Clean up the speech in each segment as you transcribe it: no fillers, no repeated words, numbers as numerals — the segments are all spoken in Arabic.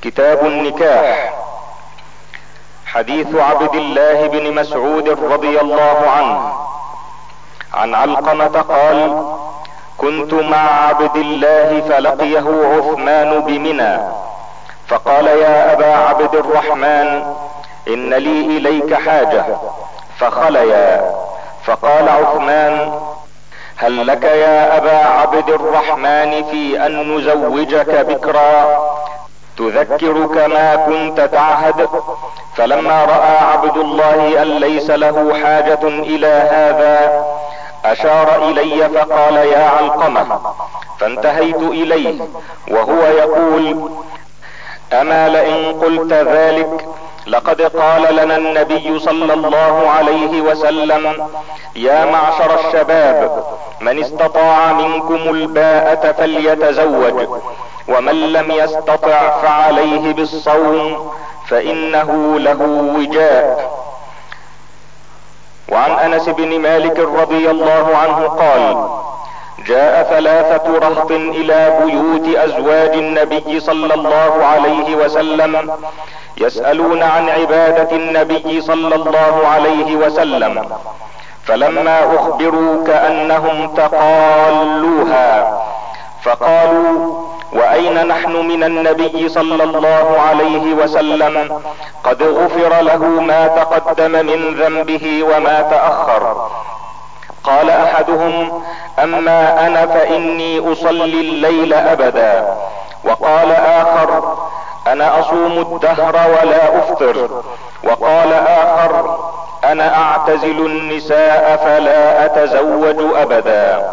كتاب النكاح. حديث عبد الله بن مسعود رضي الله عنه عن علقمة قال: كنت مع عبد الله فلقيه عثمان بمنى فقال: يا ابا عبد الرحمن ان لي اليك حاجة، فخليا. فقال عثمان: هل لك يا ابا عبد الرحمن في ان نزوجك بكرا تذكرك ما كنت تعهد؟ فلما رأى عبد الله ان ليس له حاجة الى هذا اشار الي فقال: يا علقمة. فانتهيت اليه وهو يقول: اما لئن قلت ذلك لقد قال لنا النبي صلى الله عليه وسلم: يا معشر الشباب من استطاع منكم الباءة فليتزوج، ومن لم يستطع فعليه بالصوم فانه له وجاء. وعن انس بن مالك رضي الله عنه قال: جاء 3 رهط الى بيوت ازواج النبي صلى الله عليه وسلم يسألون عن عبادة النبي صلى الله عليه وسلم، فلما اخبروا كأنهم تقالوها فقالوا: واين نحن من النبي صلى الله عليه وسلم؟ قد غفر له ما تقدم من ذنبه وما تأخر. قال احدهم: اما انا فاني اصلي الليل ابدا. وقال اخر: انا اصوم الدهر ولا افطر. وقال اخر: انا اعتزل النساء فلا اتزوج ابدا.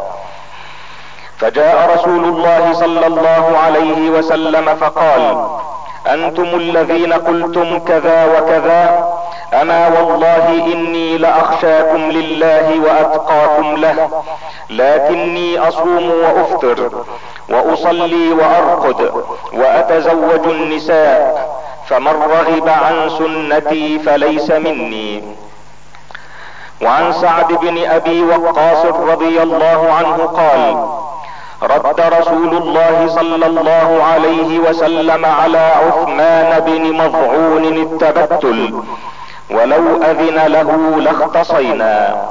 فجاء رسول الله صلى الله عليه وسلم فقال: انتم الذين قلتم كذا وكذا، اما والله اني لاخشاكم لله واتقاكم له، لكني اصوم وافطر واصلي وارقد واتزوج النساء، فمن رغب عن سنتي فليس مني. وعن سعد بن ابي وقاص رضي الله عنه قال: رد رسول الله صلى الله عليه وسلم على عثمان بن مظعون التبتل، ولو اذن له لاختصينا.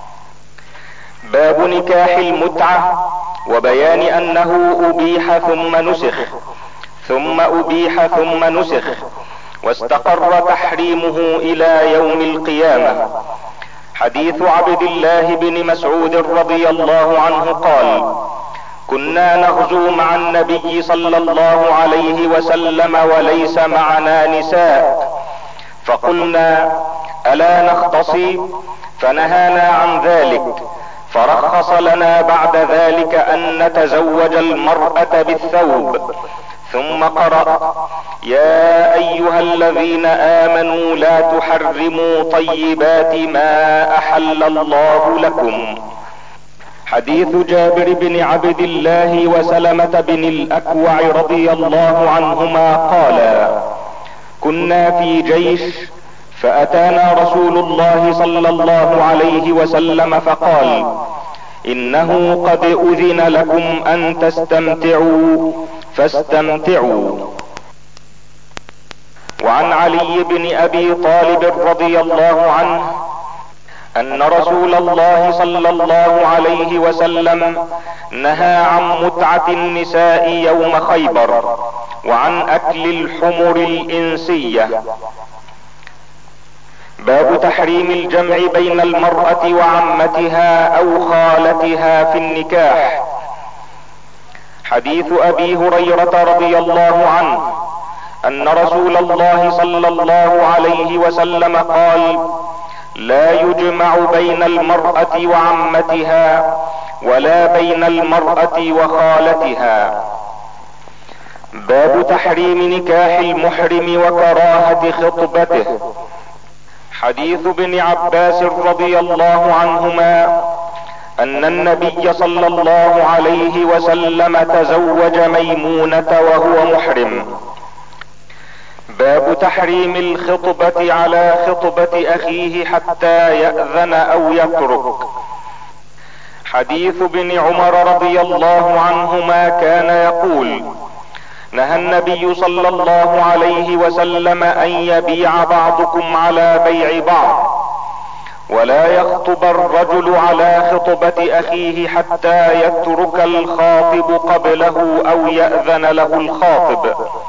باب نكاح المتعة وبيان انه ابيح ثم نسخ، ثم ابيح ثم نسخ، واستقر تحريمه الى يوم القيامة. حديث عبد الله بن مسعود رضي الله عنه قال: كنا نغزو مع النبي صلى الله عليه وسلم وليس معنا نساء، فقلنا: الا نختصي؟ فنهانا عن ذلك، فرخص لنا بعد ذلك ان نتزوج المرأة بالثوب، ثم قرأ: يا ايها الذين امنوا لا تحرموا طيبات ما احل الله لكم. حديث جابر بن عبد الله وسلمة بن الاكوع رضي الله عنهما قالا: كنا في جيش فاتانا رسول الله صلى الله عليه وسلم فقال: انه قد اذن لكم ان تستمتعوا فاستمتعوا. وعن علي بن ابي طالب رضي الله عنه ان رسول الله صلى الله عليه وسلم نهى عن متعة النساء يوم خيبر، وعن اكل الحمر الانسية. باب تحريم الجمع بين المرأة وعمتها او خالتها في النكاح. حديث ابي هريرة رضي الله عنه ان رسول الله صلى الله عليه وسلم قال: لا يجمع بين المرأة وعمتها ولا بين المرأة وخالتها. باب تحريم نكاح المحرم وكراهة خطبته. حديث ابن عباس رضي الله عنهما ان النبي صلى الله عليه وسلم تزوج ميمونة وهو محرم. باب تحريم الخطبة على خطبة اخيه حتى يأذن او يترك. حديث ابن عمر رضي الله عنهما كان يقول: نهى النبي صلى الله عليه وسلم ان يبيع بعضكم على بيع بعض، ولا يخطب الرجل على خطبة اخيه حتى يترك الخاطب قبله او يأذن له الخاطب.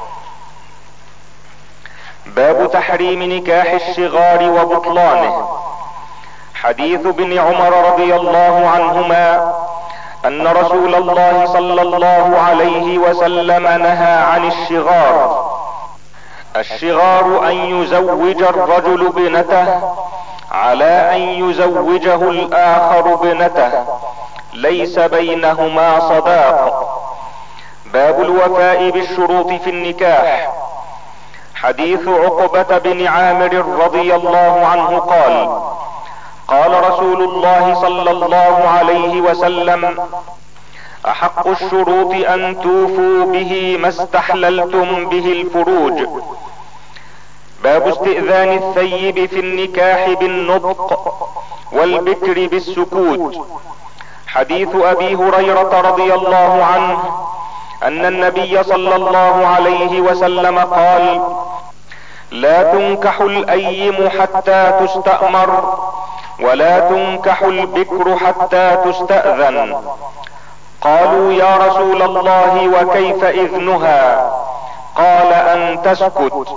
باب تحريم نكاح الشغار وبطلانه. حديث ابن عمر رضي الله عنهما ان رسول الله صلى الله عليه وسلم نهى عن الشغار. الشغار ان يزوج الرجل ابنته على ان يزوجه الاخر ابنته، ليس بينهما صداق. باب الوفاء بالشروط في النكاح. حديث عقبة بن عامر رضي الله عنه قال: قال رسول الله صلى الله عليه وسلم: احق الشروط ان توفوا به ما استحللتم به الفروج. باب استئذان الثيب في النكاح بالنطق والبكر بالسكوت. حديث ابي هريرة رضي الله عنه ان النبي صلى الله عليه وسلم قال: لا تنكح الايم حتى تستأمر، ولا تنكح البكر حتى تستأذن. قالوا: يا رسول الله وكيف اذنها؟ قال: ان تسكت.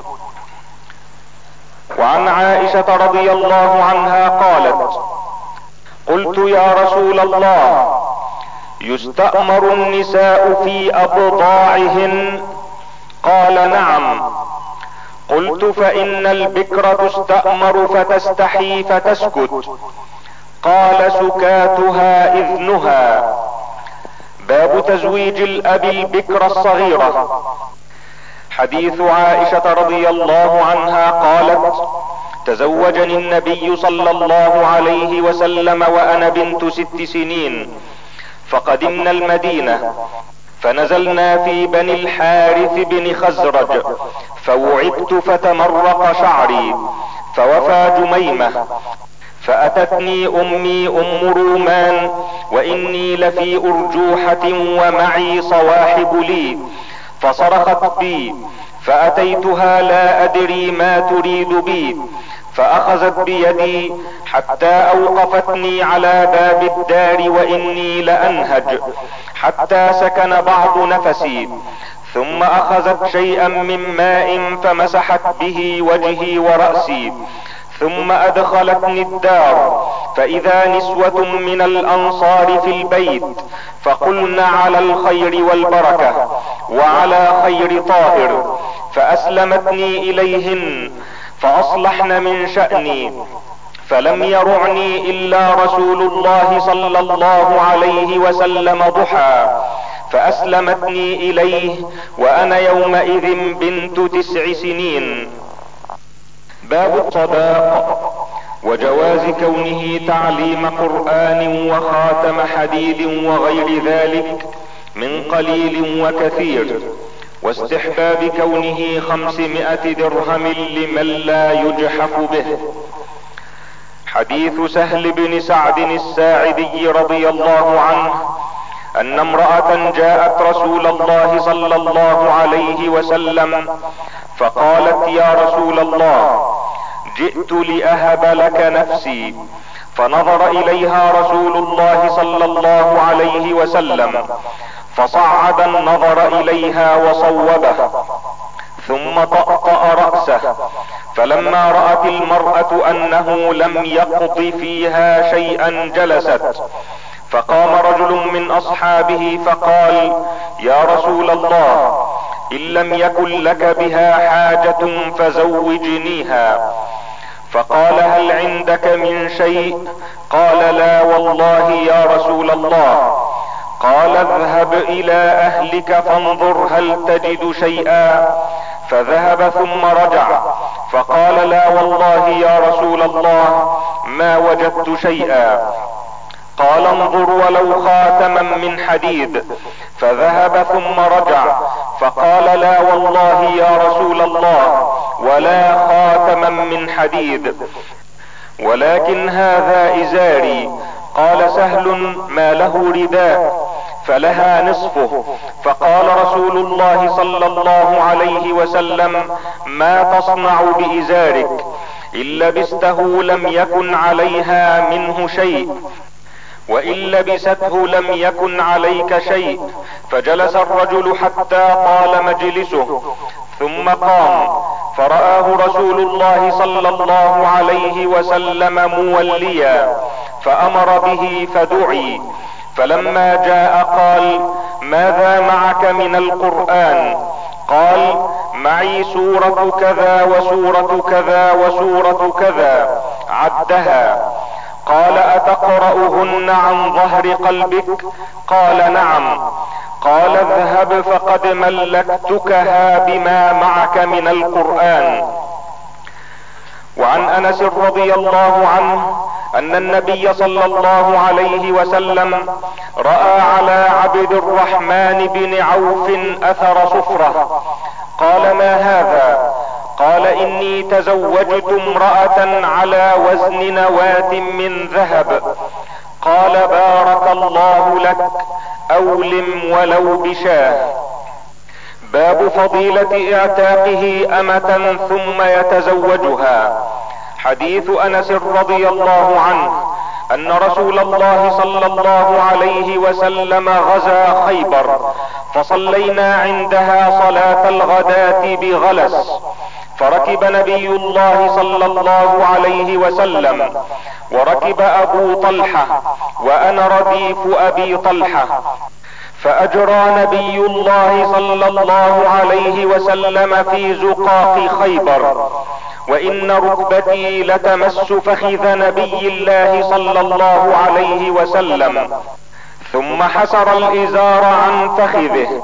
وعن عائشة رضي الله عنها قالت: قلت: يا رسول الله، يستأمر النساء في ابضاعهن؟ قال: نعم. قلت: فان البكر تستأمر فتستحي فتسكت. قال: سكاتها اذنها. باب تزويج الاب البكر الصغيرة. حديث عائشة رضي الله عنها قالت: تزوجني النبي صلى الله عليه وسلم وانا بنت 6 سنين، فقدمنا المدينة فنزلنا في بني الحارث بن خزرج، فوعبت فتمرق شعري، فوفى جميمة، فاتتني امي ام رومان واني لفي ارجوحة ومعي صواحب لي، فصرخت بي، فاتيتها لا ادري ما تريد بي، فاخذت بيدي حتى اوقفتني على باب الدار واني لانهج، حتى سكن بعض نفسي، ثم اخذت شيئا من ماء فمسحت به وجهي ورأسي، ثم ادخلتني الدار، فاذا نسوة من الانصار في البيت، فقلن على الخير والبركة وعلى خير طائر، فاسلمتني اليهن، فاصلحن من شأني، فلم يرعني الا رسول الله صلى الله عليه وسلم ضحى، فاسلمتني اليه وانا يومئذ بنت 9 سنين. باب الصداق وجواز كونه تعليم قرآن وخاتم حديد وغير ذلك من قليل وكثير، واستحباب كونه 500 درهم لمن لا يجحف به. حديث سهل بن سعد الساعدي رضي الله عنه ان امرأة جاءت رسول الله صلى الله عليه وسلم فقالت: يا رسول الله، جئت لأهب لك نفسي. فنظر اليها رسول الله صلى الله عليه وسلم، فصعد النظر اليها وصوبه، ثم طأطأ رأسه، فلما رأت المرأة انه لم يقض فيها شيئا جلست، فقام رجل من اصحابه فقال: يا رسول الله، ان لم يكن لك بها حاجة فزوجنيها. فقال: هل عندك من شيء؟ قال: لا والله يا رسول الله. قال: اذهب الى اهلك فانظر هل تجد شيئا. فذهب ثم رجع فقال: لا والله يا رسول الله، ما وجدت شيئا. قال: انظر ولو خاتما من حديد. فذهب ثم رجع فقال: لا والله يا رسول الله، ولا خاتما من حديد، ولكن هذا ازاري. قال سهل: ما له رداء؟ فلها نصفه. فقال رسول الله صلى الله عليه وسلم: ما تصنع بإزارك؟ إن لبسته لم يكن عليها منه شيء، وإن لبسته لم يكن عليك شيء. فجلس الرجل حتى طال مجلسه، ثم قام، فرآه رسول الله صلى الله عليه وسلم موليا، فأمر به فدعي. فلما جاء قال: ماذا معك من القرآن؟ قال: معي سورة كذا وسورة كذا وسورة كذا، عدها. قال: أتقرأهن عن ظهر قلبك؟ قال: نعم. قال: اذهب فقد ملكتكها بما معك من القرآن. وعن انس رضي الله عنه ان النبي صلى الله عليه وسلم رأى على عبد الرحمن بن عوف اثر صفرة. قال: ما هذا؟ قال: اني تزوجت امرأة على وزن نواة من ذهب. قال: بارك الله لك، اولم ولو بشاه. باب فضيلة اعتاقه امة ثم يتزوجها. حديث انس رضي الله عنه ان رسول الله صلى الله عليه وسلم غزا خيبر، فصلينا عندها صلاة الغداة بغلس، فركب نبي الله صلى الله عليه وسلم، وركب ابو طلحة، وانا رديف ابي طلحة، فاجرى نبي الله صلى الله عليه وسلم في زقاق خيبر، وان ركبتي لتمس فخذ نبي الله صلى الله عليه وسلم، ثم حسر الازار عن فخذه،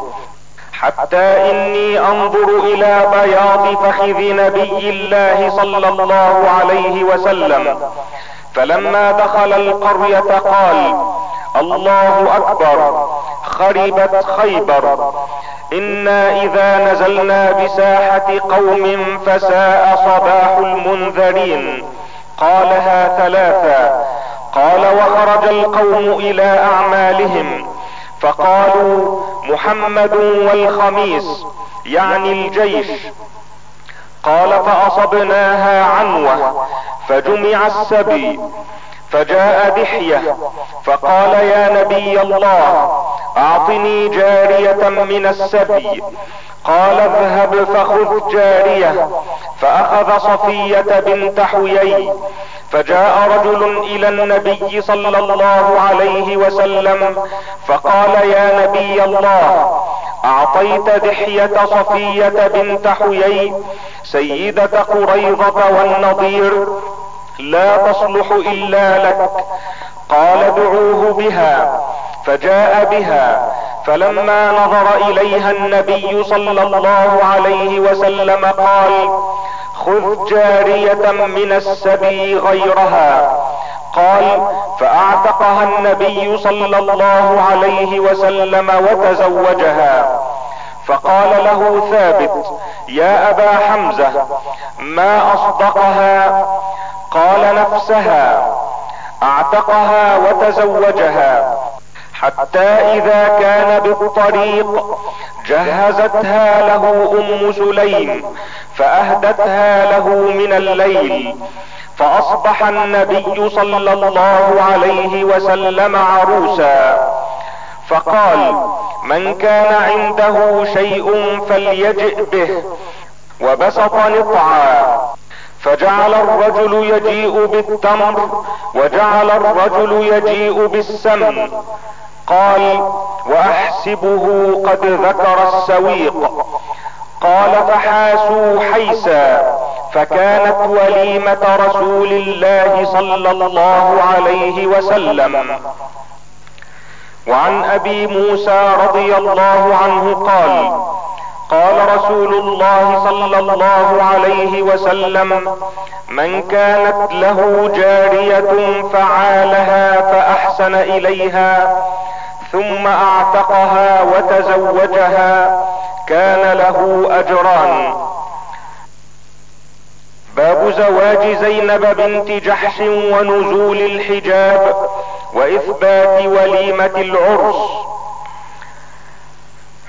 حتى اني انظر الى بياض فخذ نبي الله صلى الله عليه وسلم. فلما دخل القرية قال: الله اكبر، خربت خيبر، انا اذا نزلنا بساحة قوم فساء صباح المنذرين. قالها ثلاثا. قال: وخرج القوم الى اعمالهم، فقالوا: محمد والخميس، يعني الجيش. قال: فاصبناها عنوة، فجمع السبي، فجاء دحية فقال: يا نبي الله، اعطني جارية من السبي. قال: اذهب فخذ جارية. فاخذ صفية بنت حيي. فجاء رجل الى النبي صلى الله عليه وسلم فقال: يا نبي الله، اعطيت دحية صفية بنت حيي سيدة قريظة والنضير، لا تصلح الا لك. قال: دعوه بها. فجاء بها، فلما نظر اليها النبي صلى الله عليه وسلم قال: خذ جارية من السبي غيرها. قال: فاعتقها النبي صلى الله عليه وسلم وتزوجها. فقال له ثابت: يا ابا حمزة، ما اصدقها؟ قال: نفسها، اعتقها وتزوجها، حتى اذا كان بالطريق جهزتها له ام سليم فاهدتها له من الليل، فاصبح النبي صلى الله عليه وسلم عروسا. فقال: من كان عنده شيء فليجئ به، وبسط نطعا، فجعل الرجل يجيء بالتمر، وجعل الرجل يجيء بالسمن. قال: واحسبه قد ذكر السويق. قال: فحاسوا حيسا، فكانت وليمة رسول الله صلى الله عليه وسلم. وعن ابي موسى رضي الله عنه قال: قال رسول الله صلى الله عليه وسلم: من كانت له جارية فعالها فاحسن اليها، ثم اعتقها وتزوجها، كان له اجران. باب زواج زينب بنت جحش ونزول الحجاب واثبات وليمة العرس.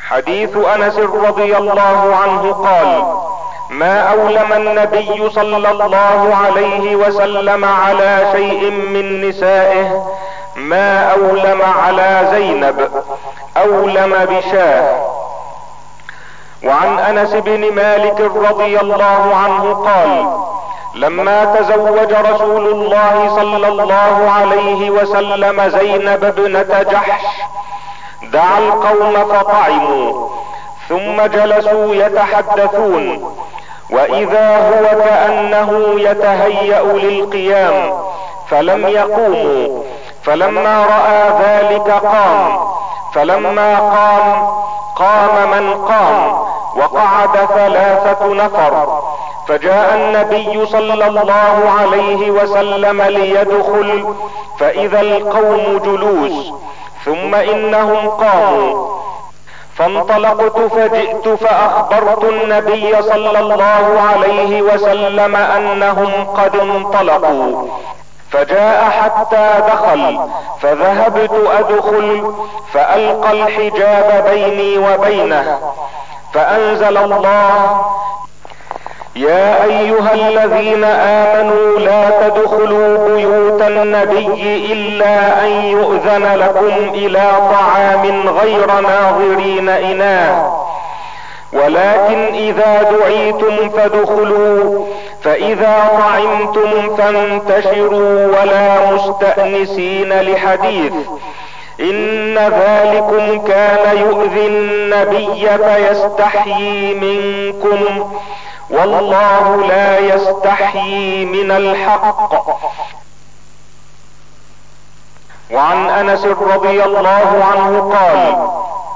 حديث انس رضي الله عنه قال: ما اولم النبي صلى الله عليه وسلم على شيء من نسائه ما اولم على زينب، اولم بشاه. وعن انس بن مالك رضي الله عنه قال: لما تزوج رسول الله صلى الله عليه وسلم زينب ابنة جحش دعا القوم فطعموا، ثم جلسوا يتحدثون، واذا هو كأنه يتهيأ للقيام فلم يقوموا، فلما رأى ذلك قام، فلما قام من قام، وقعد 3 نفر، فجاء النبي صلى الله عليه وسلم ليدخل فاذا القوم جلوس، ثم انهم قاموا، فانطلقت فجئت فاخبرت النبي صلى الله عليه وسلم انهم قد انطلقوا، فجاء حتى دخل، فذهبت ادخل فالقى الحجاب بيني وبينه، فانزل الله: يا ايها الذين امنوا لا تدخلوا بيوت النبي الا ان يؤذن لكم الى طعام غير ناظرين اناه، ولكن اذا دعيتم فادخلوا، فاذا طعمتم فانتشروا ولا مستأنسين لحديث، ان ذلكم كان يؤذي النبي فيستحيي منكم، والله لا يستحيي من الحق. وعن انس رضي الله عنه قال: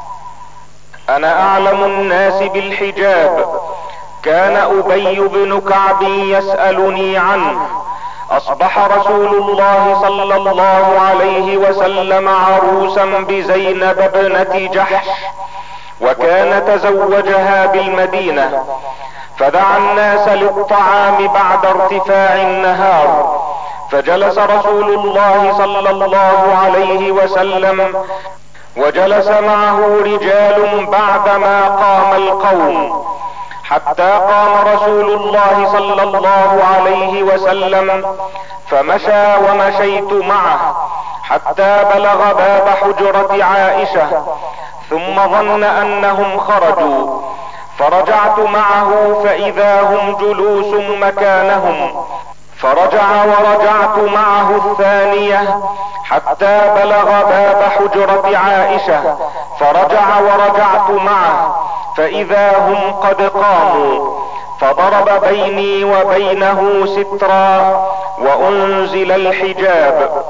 انا اعلم الناس بالحجاب، كان ابي بن كعب يسألني عنه، اصبح رسول الله صلى الله عليه وسلم عروسا بزينب ابنة جحش، وكان تزوجها بالمدينة، فدعا الناس للطعام بعد ارتفاع النهار، فجلس رسول الله صلى الله عليه وسلم، وجلس معه رجال بعدما قام القوم، حتى قام رسول الله صلى الله عليه وسلم، فمشى ومشيت معه حتى بلغ باب حجرة عائشة، ثم ظن انهم خرجوا، فرجعت معه فاذا هم جلوس مكانهم، فرجع ورجعت معه الثانية حتى بلغ باب حجرة عائشة، فرجع ورجعت معه فاذا هم قد قاموا، فضرب بيني وبينه سترا وانزل الحجاب.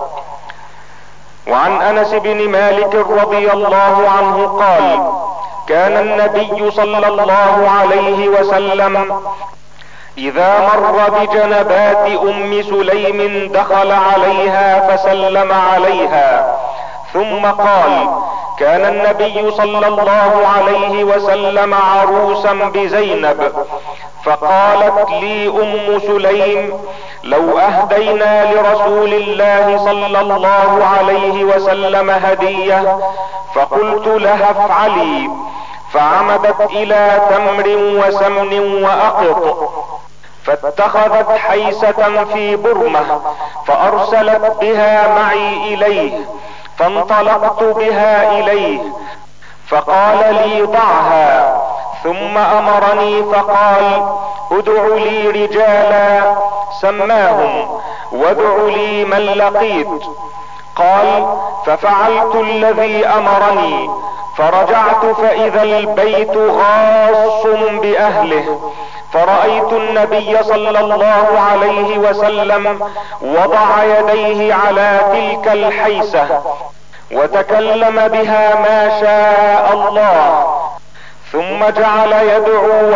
وعن انس بن مالك رضي الله عنه قال: كان النبي صلى الله عليه وسلم اذا مر بجنبات ام سليم دخل عليها فسلم عليها، ثم قال: كان النبي صلى الله عليه وسلم عروسا بزينب، فقالت لي ام سليم: لو اهدينا لرسول الله صلى الله عليه وسلم هدية، فقلت لها افعلي، فعمدت الى تمر وسمن واقط، فاتخذت حيسة في برمة فارسلت بها معي اليه، فانطلقت بها اليه، فقال لي: ضعها، ثم امرني فقال: ادع لي رجالا، سماهم، وادع لي من لقيت. قال: ففعلت الذي امرني، فرجعت فاذا البيت غاص باهله، فرأيت النبي صلى الله عليه وسلم وضع يديه على تلك الحيسة وتكلم بها ما شاء الله، ثم جعل يدعو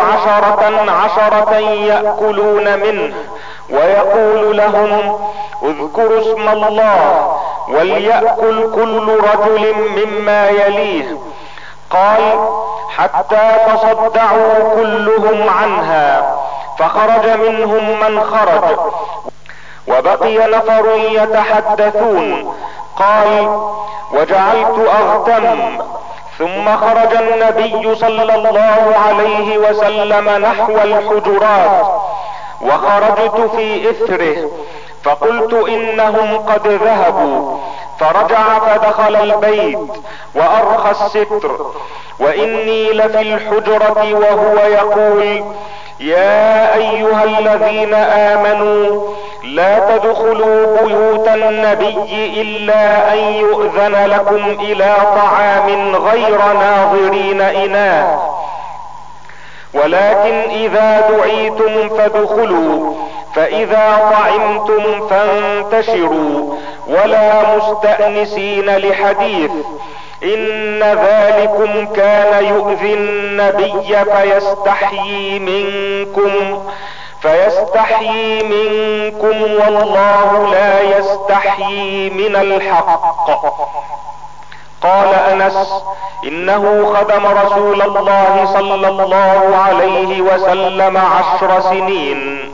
10 يأكلون منه، ويقول لهم: اذكروا اسم الله، وليأكل كل رجل مما يليه. قال: حتى تصدعوا كلهم عنها، فخرج منهم من خرج، وبقي نفر يتحدثون. قال: وجعلت اغتم، ثم خرج النبي صلى الله عليه وسلم نحو الحجرات، وخرجت في اثره، فقلت انهم قد ذهبوا، فرجع فدخل البيت وارخى الستر، واني لفي الحجرة وهو يقول: يا ايها الذين امنوا لا تدخلوا بيوت النبي الا ان يؤذن لكم الى طعام غير ناظرين اناه، ولكن اذا دعيتم فادخلوا، فاذا طعمتم فانتشروا ولا مستأنسين لحديث، ان ذلكم كان يؤذي النبي فيستحيي منكم والله لا يستحيي من الحق. قال انس: انه خدم رسول الله صلى الله عليه وسلم 10 سنين.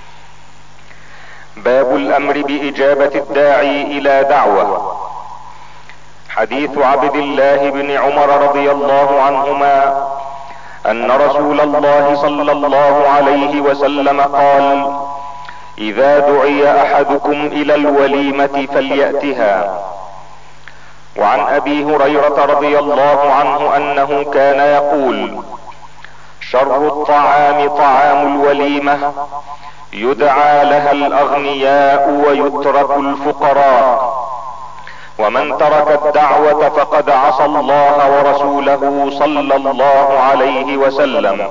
باب الامر باجابة الداعي الى دعوة. حديث عبد الله بن عمر رضي الله عنهما ان رسول الله صلى الله عليه وسلم قال: اذا دعي احدكم الى الوليمة فليأتها. وعن ابي هريرة رضي الله عنه انه كان يقول: شر الطعام طعام الوليمة، يدعى لها الاغنياء ويترك الفقراء، ومن ترك الدعوة فقد عصى الله ورسوله صلى الله عليه وسلم.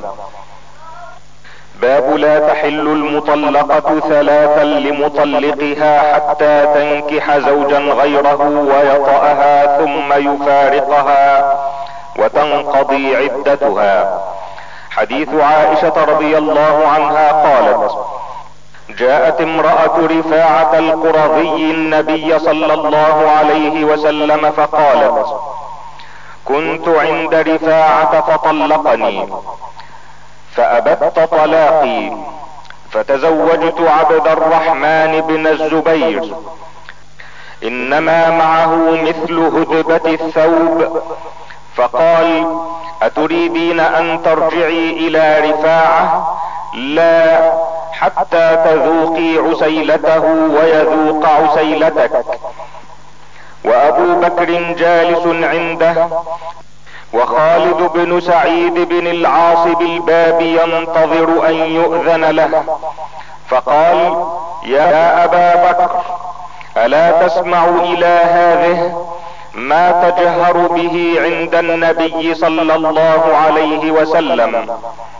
باب لا تحل المطلقة 3 لمطلقها حتى تنكح زوجا غيره ويطأها ثم يفارقها وتنقضي عدتها. حديث عائشة رضي الله عنها قالت: جاءت امرأة رفاعة القرظي النبي صلى الله عليه وسلم فقالت: كنت عند رفاعة فطلقني، فأبت طلاقي، فتزوجت عبد الرحمن بن الزبير، انما معه مثل هدبة الثوب، فقال: اتريدين ان ترجعي الى رفاعة؟ لا، حتى تذوقي عسيلته ويذوق عسيلتك. وابو بكر جالس عنده، وخالد بن سعيد بن العاص بالباب ينتظر ان يؤذن له، فقال: يا ابا بكر، الا تسمع الى هذه ما تجهر به عند النبي صلى الله عليه وسلم.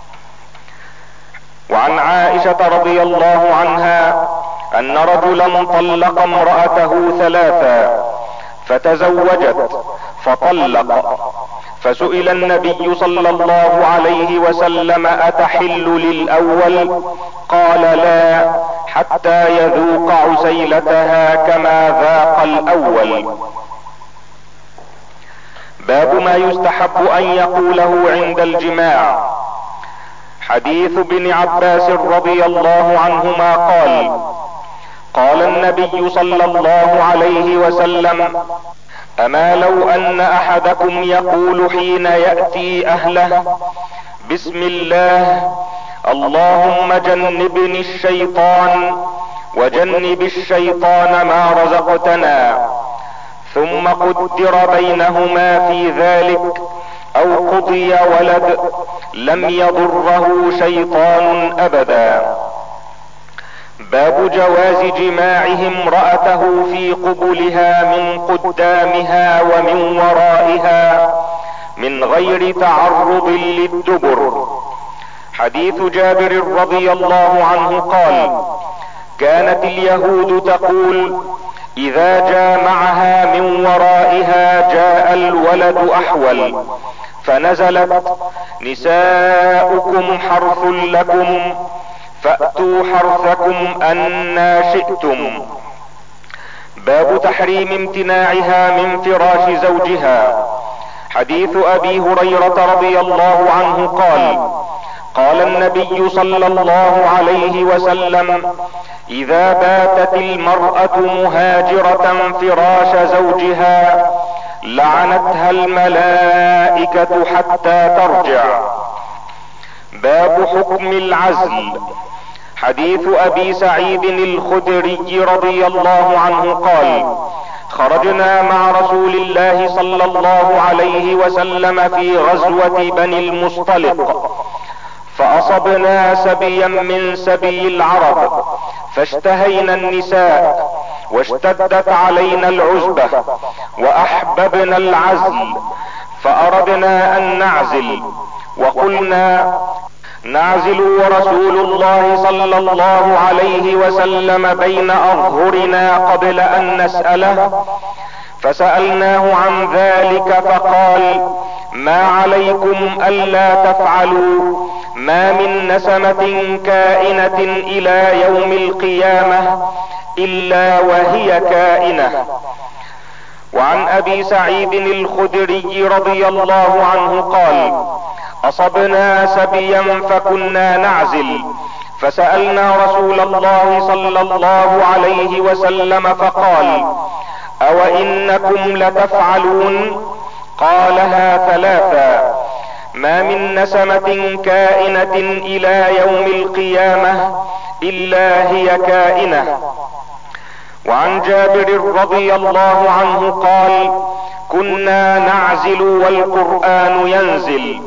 وعن عائشة رضي الله عنها ان رجلا طلق امرأته 3 فتزوجت فطلق، فسئل النبي صلى الله عليه وسلم: اتحل للاول؟ قال: لا، حتى يذوق عسيلتها كما ذاق الاول. باب ما يستحب ان يقوله عند الجماع. حديث ابن عباس رضي الله عنهما قال: قال النبي صلى الله عليه وسلم: اما لو ان احدكم يقول حين يأتي اهله: بسم الله، اللهم جنبني الشيطان وجنب الشيطان ما رزقتنا، ثم قدر بينهما في ذلك او قضي ولد، لم يضره شيطان ابدا. باب جواز جماعه امرأته في قبلها من قدامها ومن ورائها من غير تعرض للدبر. حديث جابر رضي الله عنه قال: كانت اليهود تقول: اذا جامعها من ورائها جاء الولد احول، فنزلت: نساؤكم حرث لكم فأتوا حرثكم أنى شئتم. باب تحريم امتناعها من فراش زوجها. حديث ابي هريرة رضي الله عنه قال: قال النبي صلى الله عليه وسلم: اذا باتت المرأة مهاجرة فراش زوجها لعنتها الملائكة حتى ترجع. باب حكم العزل. حديث ابي سعيد الخدري رضي الله عنه قال: خرجنا مع رسول الله صلى الله عليه وسلم في غزوة بني المصطلق، فاصبنا سبيا من سبي العرب، فاشتهينا النساء، واشتدت علينا العزبة، واحببنا العزل، فاردنا ان نعزل، وقلنا: نعزل ورسول الله صلى الله عليه وسلم بين اظهرنا قبل ان نسأله، فسألناه عن ذلك فقال: ما عليكم الا تفعلوا ما من نسمة كائنة الى يوم القيامة الا وهي كائنة. وعن ابي سعيد الخدري رضي الله عنه قال: اصبنا سبيا فكنا نعزل، فسألنا رسول الله صلى الله عليه وسلم فقال: او انكم لتفعلون؟ قالها ثلاثا: ما من نسمة كائنة الى يوم القيامة الا هي كائنة. وعن جابر رضي الله عنه قال: كنا نعزل والقرآن ينزل.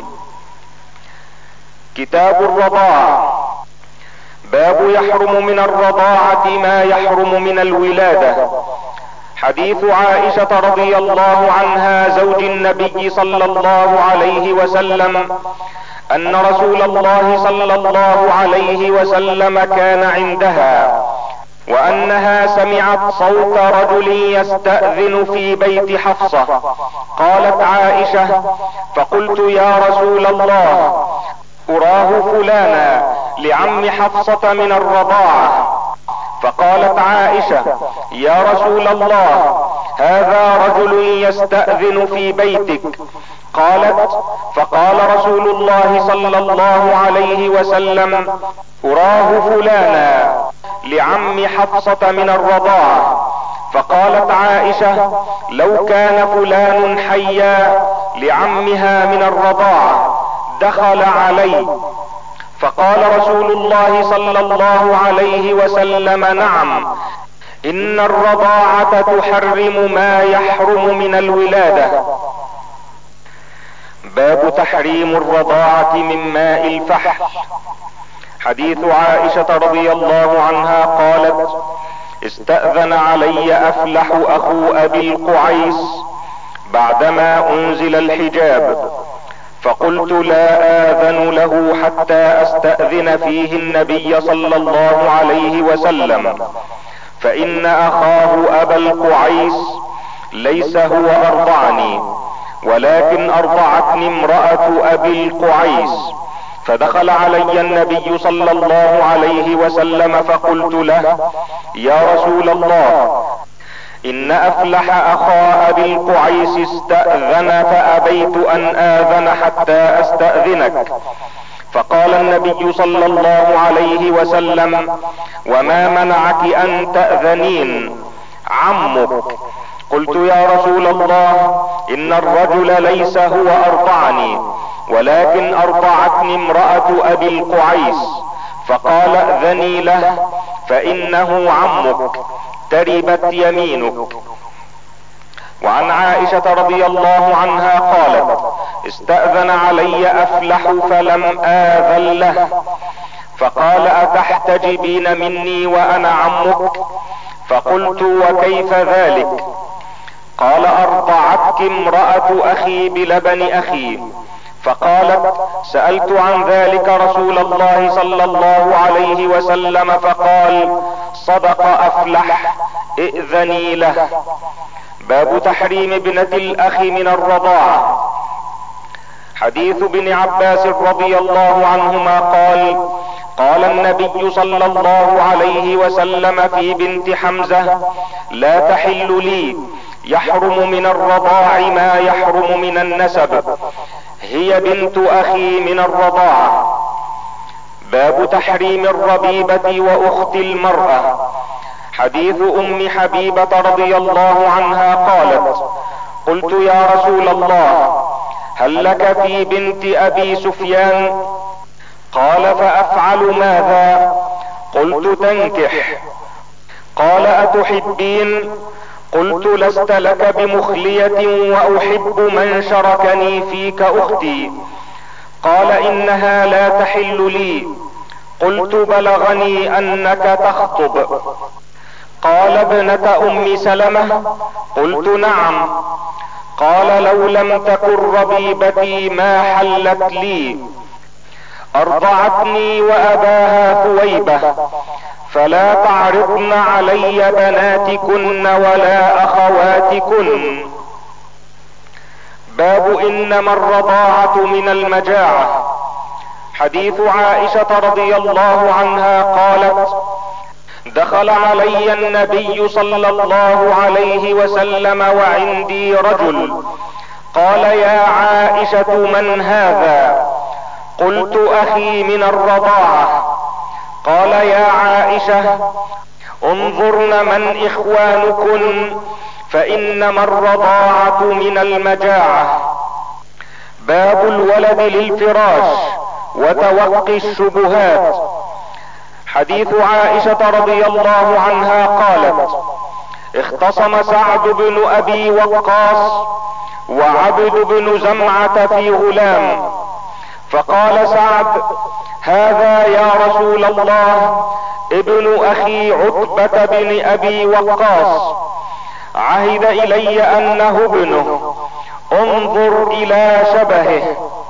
كتاب الرضاعة. باب يحرم من الرضاعة ما يحرم من الولادة. حديث عائشة رضي الله عنها زوج النبي صلى الله عليه وسلم ان رسول الله صلى الله عليه وسلم كان عندها، وانها سمعت صوت رجل يستأذن في بيت حفصة. قالت عائشة: فقلت: يا رسول الله، اراه فلانا لعم حفصة من الرضاعة. فقالت عائشة: يا رسول الله، هذا رجل يستأذن في بيتك. قالت: فقال رسول الله صلى الله عليه وسلم: اراه فلانا لعم حفصة من الرضاعة. فقالت عائشة: لو كان فلان حيا لعمها من الرضاعة دخل علي. فقال رسول الله صلى الله عليه وسلم: نعم، ان الرضاعة تحرم ما يحرم من الولادة. باب تحريم الرضاعة من ماء الفحل. حديث عائشة رضي الله عنها قالت: استأذن علي افلح اخو ابي القعيس بعدما انزل الحجاب، فقلت: لا آذن له حتى استأذن فيه النبي صلى الله عليه وسلم، فان اخاه ابا القعيس ليس هو ارضعني، ولكن ارضعتني امرأة ابي القعيس. فدخل علي النبي صلى الله عليه وسلم فقلت له: يا رسول الله، ان افلح اخا ابي القعيس استأذن فابيت ان اذن حتى استأذنك. فقال النبي صلى الله عليه وسلم: وما منعك ان تأذنين؟ عمك. قلت: يا رسول الله، ان الرجل ليس هو ارضعني، ولكن ارضعتني امرأة ابي القعيس. فقال: اذني له فانه عمك، تربت يمينك. وعن عائشة رضي الله عنها قالت: استأذن علي افلح فلم آذن له، فقال: اتحتجبين مني وانا عمك؟ فقلت: وكيف ذلك؟ قال: ارضعتك امرأة اخي بلبن اخي. فقالت: سألت عن ذلك رسول الله صلى الله عليه وسلم فقال: صدق افلح، ائذني له. باب تحريم ابنة الاخ من الرضاعة. حديث ابن عباس رضي الله عنهما قال: قال النبي صلى الله عليه وسلم في بنت حمزة: لا تحل لي، يحرم من الرضاع ما يحرم من النسب، هي بنت اخي من الرضاعة. باب تحريم الربيبة واخت المرأة. حديث ام حبيبة رضي الله عنها قالت: قلت يا رسول الله هل لك في بنت ابي سفيان؟ قال فافعل ماذا؟ قلت تنكح. قال اتحبين؟ قلت لست لك بمخلية واحب من شركني فيك اختي. قال انها لا تحل لي. قلت بلغني انك تخطب. قال ابنة ام سلمة؟ قلت نعم. قال لو لم تكن ربيبتي ما حلت لي. ارضعتني واباها ثويبة، فلا تعرضن علي بناتكن ولا اخواتكن. باب انما الرضاعة من المجاعة. حديث عائشة رضي الله عنها قالت: دخل علي النبي صلى الله عليه وسلم وعندي رجل، قال يا عائشة من هذا؟ قلت اخي من الرضاعة. قال يا عائشة انظرن من اخوانكن فانما الرضاعة من المجاعة. باب الولد للفراش وتوقي الشبهات. حديث عائشة رضي الله عنها قالت: اختصم سعد بن ابي وقاص وعبد بن زمعة في غلام، فقال سعد: هذا يا رسول الله ابن اخي عتبة بن ابي وقاص، عهد الي انه ابنه، انظر الى شبهه.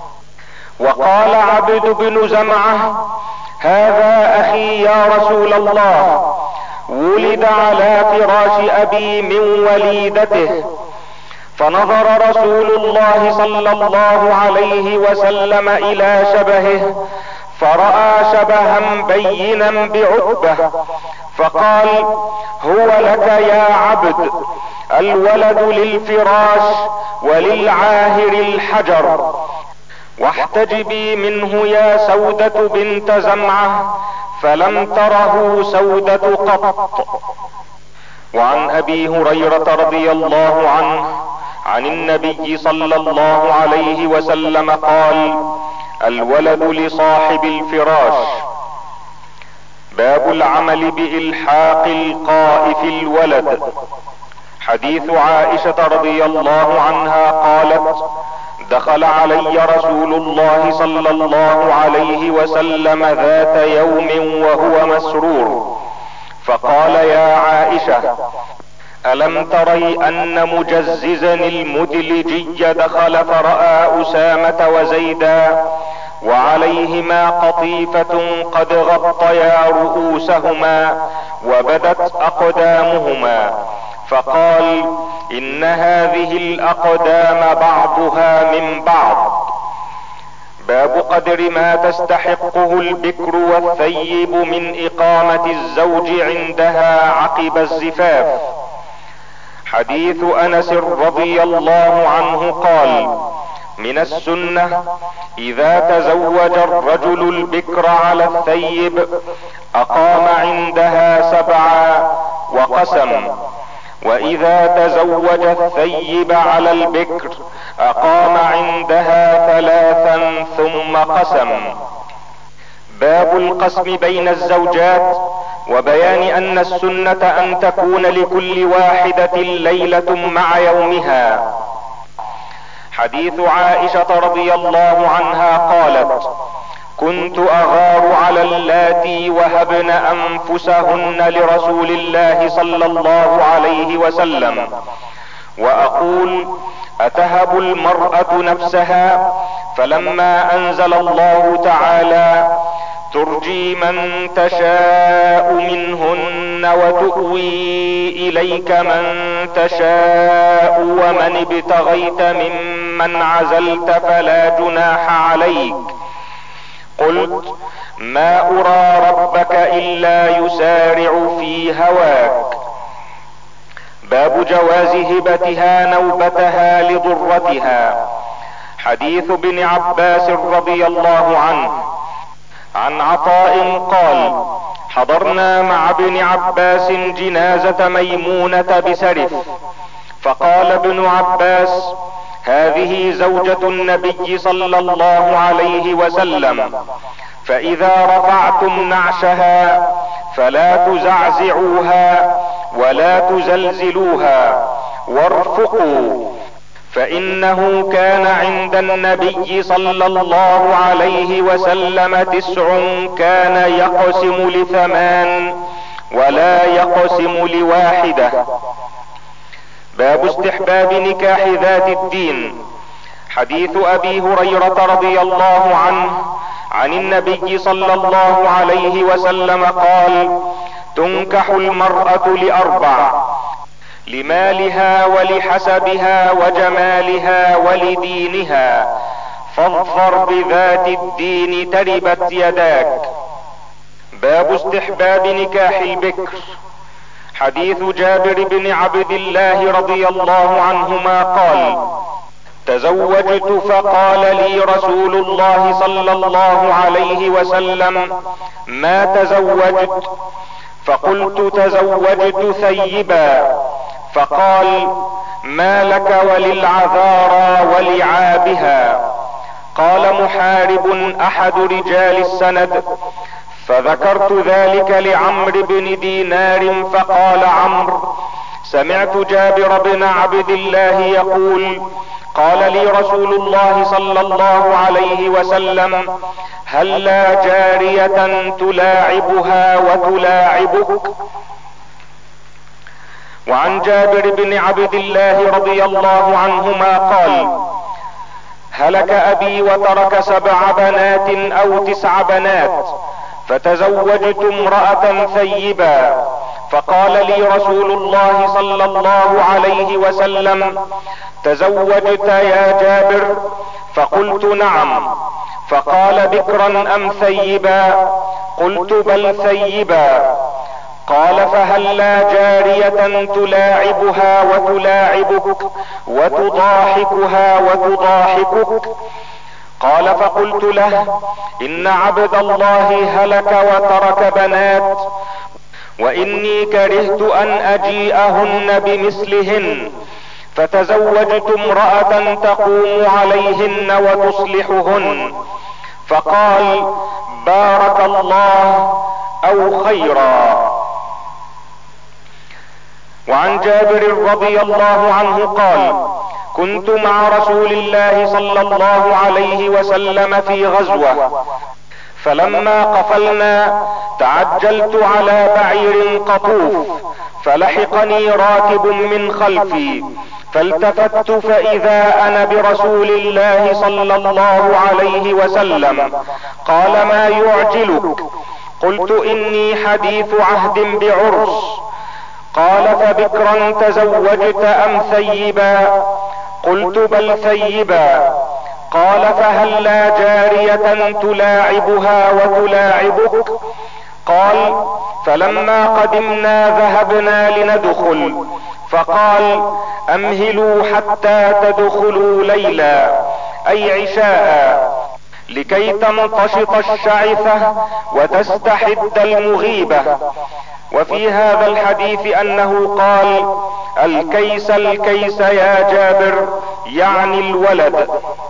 وقال عبد بن زمعة: هذا اخي يا رسول الله، ولد على فراش ابي من وليدته. فنظر رسول الله صلى الله عليه وسلم الى شبهه فرأى شبها بينا بعتبة، فقال: هو لك يا عبد، الولد للفراش وللعاهر الحجر. واحتجبي منه يا سودة بنت زمعة، فلم تره سودة قط. وعن ابي هريرة رضي الله عنه عن النبي صلى الله عليه وسلم قال: الولد لصاحب الفراش. باب العمل بإلحاق القاء في الولد. حديث عائشة رضي الله عنها قالت: دخل علي رسول الله صلى الله عليه وسلم ذات يوم وهو مسرور، فقال: يا عائشة، ألم تري أن مجززا المدلجي دخل فرأى أسامة وزيدا وعليهما قطيفة قد غطيا رؤوسهما وبدت أقدامهما، فقال: إن هذه الأقدام بعضها من بعض. باب قدر ما تستحقه البكر والثيب من إقامة الزوج عندها عقب الزفاف. حديث أنس رضي الله عنه قال: من السنة إذا تزوج الرجل البكر على الثيب أقام عندها 7 وقسم، وإذا تزوج الثيب على البكر أقام عندها 3 ثم قسم. باب القسم بين الزوجات وبيان ان السنة ان تكون لكل واحدة ليلة مع يومها. حديث عائشة رضي الله عنها قالت: كنت اغار على اللاتي وهبن انفسهن لرسول الله صلى الله عليه وسلم، واقول: اتهب المرأة نفسها؟ فلما انزل الله تعالى: ترجي من تشاء منهن وتؤوي اليك من تشاء ومن ابتغيت ممن عزلت فلا جناح عليك. قلت: ما ارى ربك الا يسارع في هواك. باب جواز هبتها نوبتها لضرتها. حديث ابن عباس رضي الله عنه عن عطاء قال: حضرنا مع ابن عباس جنازة ميمونة بسرف، فقال ابن عباس: هذه زوجة النبي صلى الله عليه وسلم، فاذا رفعتم نعشها فلا تزعزعوها ولا تزلزلوها وارفقوا، فانه كان عند النبي صلى الله عليه وسلم 9 كان يقسم ل8 ولا يقسم ل1. باب استحباب نكاح ذات الدين. حديث ابي هريرة رضي الله عنه عن النبي صلى الله عليه وسلم قال: تنكح المرأة ل4: لمالها ولحسبها وجمالها ولدينها، فاظفر بذات الدين تربت يداك. باب استحباب نكاح البكر. حديث جابر بن عبد الله رضي الله عنهما قال: تزوجت فقال لي رسول الله صلى الله عليه وسلم: ما تزوجت؟ فقلت: تزوجت ثيبا. فقال: ما لك وللعذارى ولعابها؟ قال محارب احد رجال السند، فذكرت ذلك لعمرو بن دينار، فقال عمرو: سمعت جابر بن عبد الله يقول: قال لي رسول الله صلى الله عليه وسلم: هلا جارية تلاعبها وتلاعبك؟ وعن جابر بن عبد الله رضي الله عنهما قال: هلك ابي وترك 7 بنات او 9 بنات، فتزوجت امرأة ثيبا، فقال لي رسول الله صلى الله عليه وسلم: تزوجت يا جابر؟ فقلت: نعم. فقال: بكرا ام ثيبا؟ قلت: بل ثيبا. قال: فهلا جارية تلاعبها وتلاعبك وتضاحكها وتضاحكك؟ قال: فقلت له: ان عبد الله هلك وترك بنات، واني كرهت ان اجيئهن بمثلهن، فتزوجت امرأة تقوم عليهن وتصلحهن. فقال: بارك الله او خيرا. وعن جابر رضي الله عنه قال: كنت مع رسول الله صلى الله عليه وسلم في غزوة، فلما قفلنا تعجلت على بعير قطوف، فلحقني راكب من خلفي، فالتفت فاذا انا برسول الله صلى الله عليه وسلم. قال: ما يعجلك؟ قلت: اني حديث عهد بعرس. قال: فبكرا تزوجت ام ثيبا؟ قلت: بل ثيبا. قال: فهلا جارية تلاعبها وتلاعبك؟ قال: فلما قدمنا ذهبنا لندخل، فقال: امهلوا حتى تدخلوا ليلا، اي عشاء، لكي تمتشط الشعثة وتستحد المغيبة. وفي هذا الحديث انه قال: الكيس الكيس يا جابر، يعني الولد.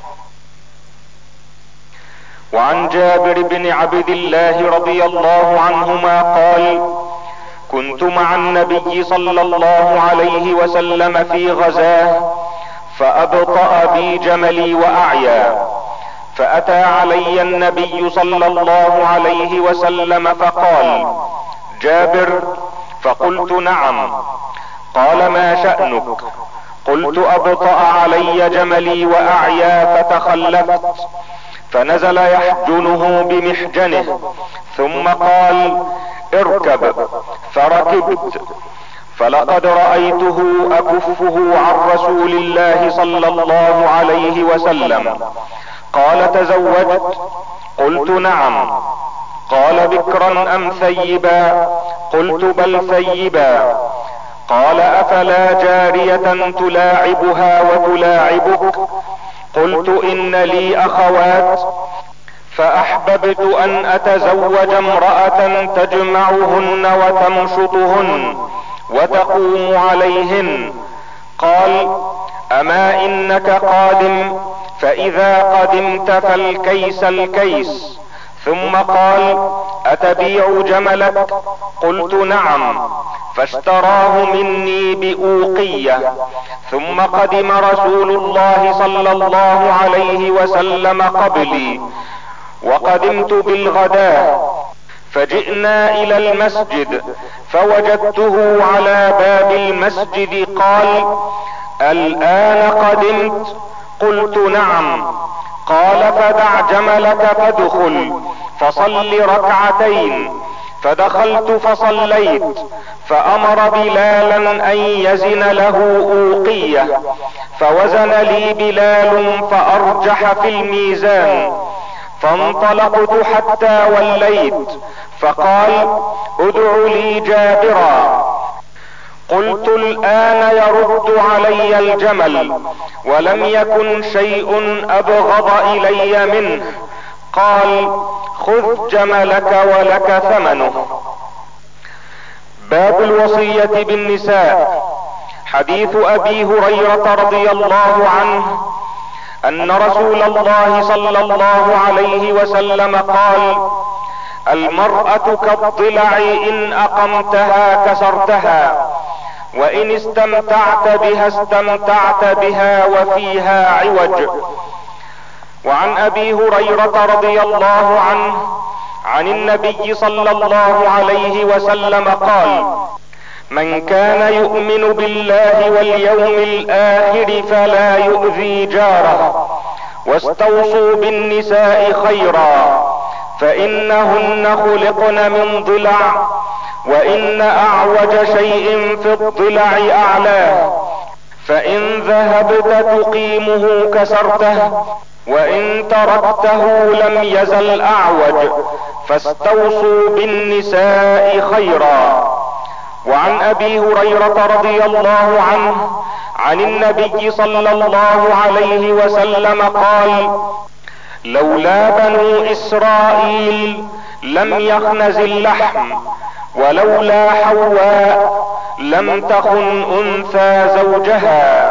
وعن جابر بن عبد الله رضي الله عنهما قال: كنت مع النبي صلى الله عليه وسلم في غزاه، فابطأ بي جملي واعيا، فاتى علي النبي صلى الله عليه وسلم فقال: جابر؟ فقلت: نعم. قال: ما شأنك؟ قلت: ابطأ علي جملي واعيا فتخلفت. فنزل يحجنه بمحجنه، ثم قال: اركب. فركبت، فلقد رأيته اكفه عن رسول الله صلى الله عليه وسلم. قال: تزوجت؟ قلت: نعم. قال: بكرا ام ثيبا؟ قلت: بل ثيبا. قال: افلا جارية تلاعبها وتلاعبك؟ قلت: ان لي اخوات، فاحببت ان اتزوج امرأة تجمعهن وتمشطهن وتقوم عليهن. قال: اما انك قادم؟ فاذا قدمت فالكيس الكيس. ثم قال: اتبيع جملك؟ قلت: نعم. فاشتراه مني بأوقية. ثم قدم رسول الله صلى الله عليه وسلم قبلي، وقدمت بالغداة، فجئنا الى المسجد فوجدته على باب المسجد. قال: الآن قدمت؟ قلت: نعم. قال: فدع جملك فادخل فصل ركعتين. فدخلت فصليت، فامر بلالا ان يزن له اوقية، فوزن لي بلال فارجح في الميزان. فانطلقت حتى وليت، فقال: ادع لي جابرا. قلت: الآن يرد علي الجمل، ولم يكن شيء ابغض الي منه. قال: خذ جملك ولك ثمنه. باب الوصية بالنساء. حديث ابي هريرة رضي الله عنه ان رسول الله صلى الله عليه وسلم قال: المرأة كالضلع، ان اقمتها كسرتها، وان استمتعت بها استمتعت بها وفيها عوج. وعن ابي هريرة رضي الله عنه عن النبي صلى الله عليه وسلم قال: من كان يؤمن بالله واليوم الاخر فلا يؤذي جاره، واستوصوا بالنساء خيرا، فانهن خلقن من ضلع، وان اعوج شيء في الضلع اعلاه، فان ذهبت تقيمه كسرته، وان تركته لم يزل اعوج، فاستوصوا بالنساء خيرا. وعن ابي هريرة رضي الله عنه عن النبي صلى الله عليه وسلم قال: لولا بنو اسرائيل لم يخنز اللحم، ولولا حواء لم تخن انثى زوجها.